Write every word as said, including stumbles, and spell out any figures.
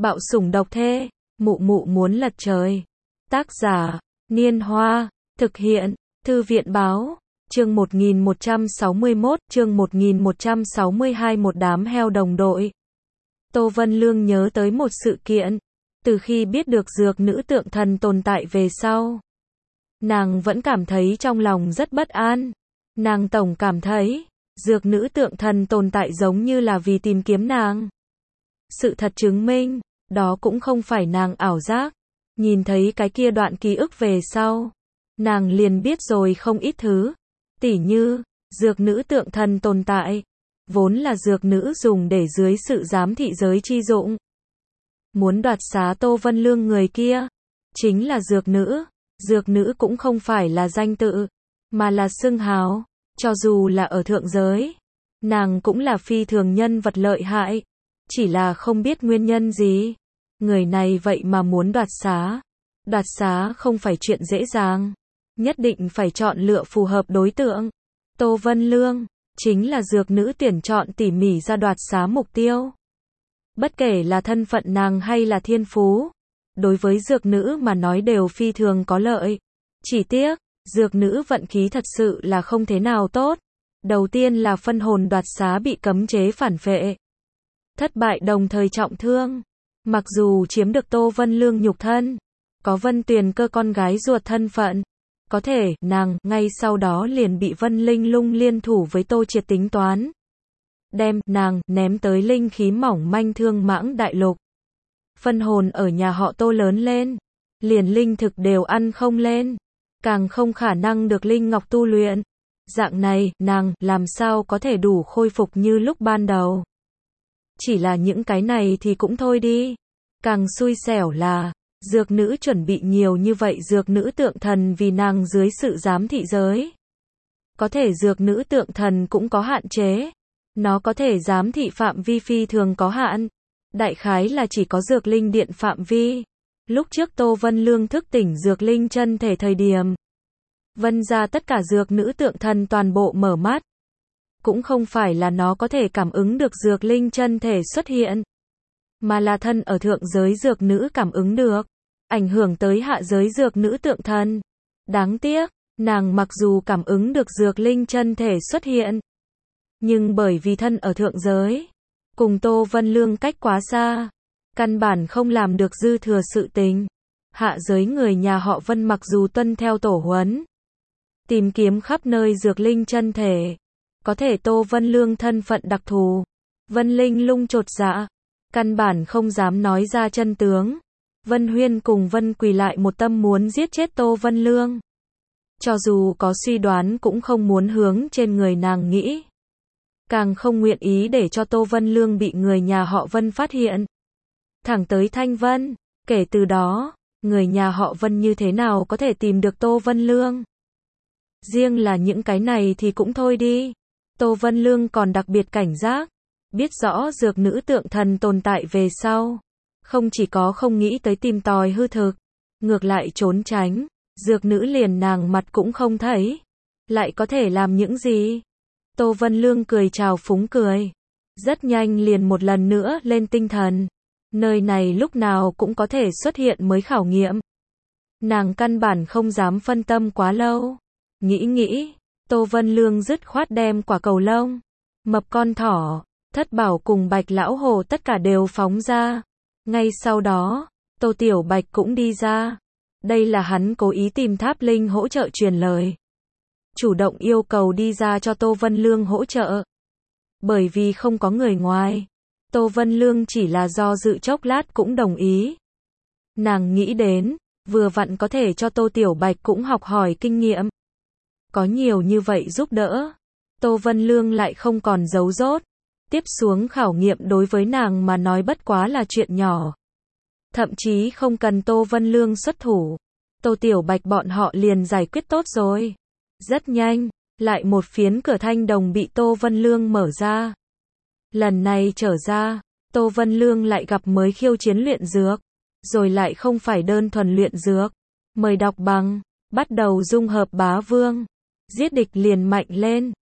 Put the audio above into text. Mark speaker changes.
Speaker 1: Bạo sủng độc thê, mụ mụ muốn lật trời. Tác giả, Niên Hoa, thực hiện, Thư viện Báo, chương một nghìn một trăm sáu mươi mốt, chương một nghìn một trăm sáu mươi hai một đám heo đồng đội. Tô Vân Lương nhớ tới một sự kiện, từ khi biết được dược nữ tượng thần tồn tại về sau. Nàng vẫn cảm thấy trong lòng rất bất an. Nàng tổng cảm thấy, dược nữ tượng thần tồn tại giống như là vì tìm kiếm nàng. Sự thật chứng minh, đó cũng không phải nàng ảo giác. Nhìn thấy cái kia đoạn ký ức về sau, nàng liền biết rồi không ít thứ. Tỉ như, dược nữ tượng thần tồn tại, vốn là dược nữ dùng để dưới sự giám thị giới chi dụng. Muốn đoạt xá Tô Vân Lương người kia, chính là dược nữ. Dược nữ cũng không phải là danh tự, mà là xưng hào. Cho dù là ở thượng giới, nàng cũng là phi thường nhân vật lợi hại. Chỉ là không biết nguyên nhân gì. Người này vậy mà muốn đoạt xá. Đoạt xá không phải chuyện dễ dàng. Nhất định phải chọn lựa phù hợp đối tượng. Tô Vân Lương, chính là dược nữ tuyển chọn tỉ mỉ ra đoạt xá mục tiêu. Bất kể là thân phận nàng hay là thiên phú, đối với dược nữ mà nói đều phi thường có lợi. Chỉ tiếc, dược nữ vận khí thật sự là không thế nào tốt. Đầu tiên là phân hồn đoạt xá bị cấm chế phản phệ. Thất bại đồng thời trọng thương. Mặc dù chiếm được Tô Vân Lương nhục thân, có Vân Tuyền Cơ con gái ruột thân phận, có thể, nàng, ngay sau đó liền bị Vân Linh Lung liên thủ với Tô Triệt tính toán. Đem, nàng, ném tới linh khí mỏng manh Thương Mãng Đại Lục. Phân hồn ở nhà họ Tô lớn lên, liền linh thực đều ăn không lên, càng không khả năng được linh ngọc tu luyện. Dạng này, nàng, làm sao có thể đủ khôi phục như lúc ban đầu. Chỉ là những cái này thì cũng thôi đi. Càng xui xẻo là, dược nữ chuẩn bị nhiều như vậy dược nữ tượng thần vì nàng dưới sự giám thị giới. Có thể dược nữ tượng thần cũng có hạn chế. Nó có thể giám thị phạm vi phi thường có hạn. Đại khái là chỉ có dược linh điện phạm vi. Lúc trước Tô Vân Lương thức tỉnh dược linh chân thể thời điểm, vân ra tất cả dược nữ tượng thần toàn bộ mở mắt. Cũng không phải là nó có thể cảm ứng được dược linh chân thể xuất hiện, mà là thân ở thượng giới dược nữ cảm ứng được, ảnh hưởng tới hạ giới dược nữ tượng thần. Đáng tiếc, nàng mặc dù cảm ứng được dược linh chân thể xuất hiện, nhưng bởi vì thân ở thượng giới, cùng Tô Vân Lương cách quá xa, căn bản không làm được dư thừa sự tình. Hạ giới người nhà họ Vân mặc dù tuân theo tổ huấn, tìm kiếm khắp nơi dược linh chân thể, có thể Tô Vân Lương thân phận đặc thù, Vân Linh Lung chột dạ, căn bản không dám nói ra chân tướng. Vân Huyên cùng Vân Quỳ lại một tâm muốn giết chết Tô Vân Lương. Cho dù có suy đoán cũng không muốn hướng trên người nàng nghĩ. Càng không nguyện ý để cho Tô Vân Lương bị người nhà họ Vân phát hiện. Thẳng tới Thanh Vân, kể từ đó, người nhà họ Vân như thế nào có thể tìm được Tô Vân Lương. Riêng là những cái này thì cũng thôi đi. Tô Vân Lương còn đặc biệt cảnh giác, biết rõ dược nữ tượng thần tồn tại về sau. Không chỉ có không nghĩ tới tìm tòi hư thực, ngược lại trốn tránh, dược nữ liền nàng mặt cũng không thấy. Lại có thể làm những gì? Tô Vân Lương cười chào phúng cười. Rất nhanh liền một lần nữa lên tinh thần. Nơi này lúc nào cũng có thể xuất hiện mới khảo nghiệm. Nàng căn bản không dám phân tâm quá lâu. Nghĩ nghĩ, Tô Vân Lương dứt khoát đem quả cầu lông, mập con thỏ, Thất Bảo cùng Bạch Lão Hồ tất cả đều phóng ra. Ngay sau đó, Tô Tiểu Bạch cũng đi ra. Đây là hắn cố ý tìm Tháp Linh hỗ trợ truyền lời. Chủ động yêu cầu đi ra cho Tô Vân Lương hỗ trợ. Bởi vì không có người ngoài, Tô Vân Lương chỉ là do dự chốc lát cũng đồng ý. Nàng nghĩ đến, vừa vặn có thể cho Tô Tiểu Bạch cũng học hỏi kinh nghiệm. Có nhiều như vậy giúp đỡ, Tô Vân Lương lại không còn giấu dốt. Tiếp xuống khảo nghiệm đối với nàng mà nói bất quá là chuyện nhỏ. Thậm chí không cần Tô Vân Lương xuất thủ, Tô Tiểu Bạch bọn họ liền giải quyết tốt rồi. Rất nhanh, lại một phiến cửa thanh đồng bị Tô Vân Lương mở ra. Lần này trở ra, Tô Vân Lương lại gặp mới khiêu chiến luyện dược, rồi lại không phải đơn thuần luyện dược. Mời đọc bằng, bắt đầu dung hợp bá vương, giết địch liền mạnh lên.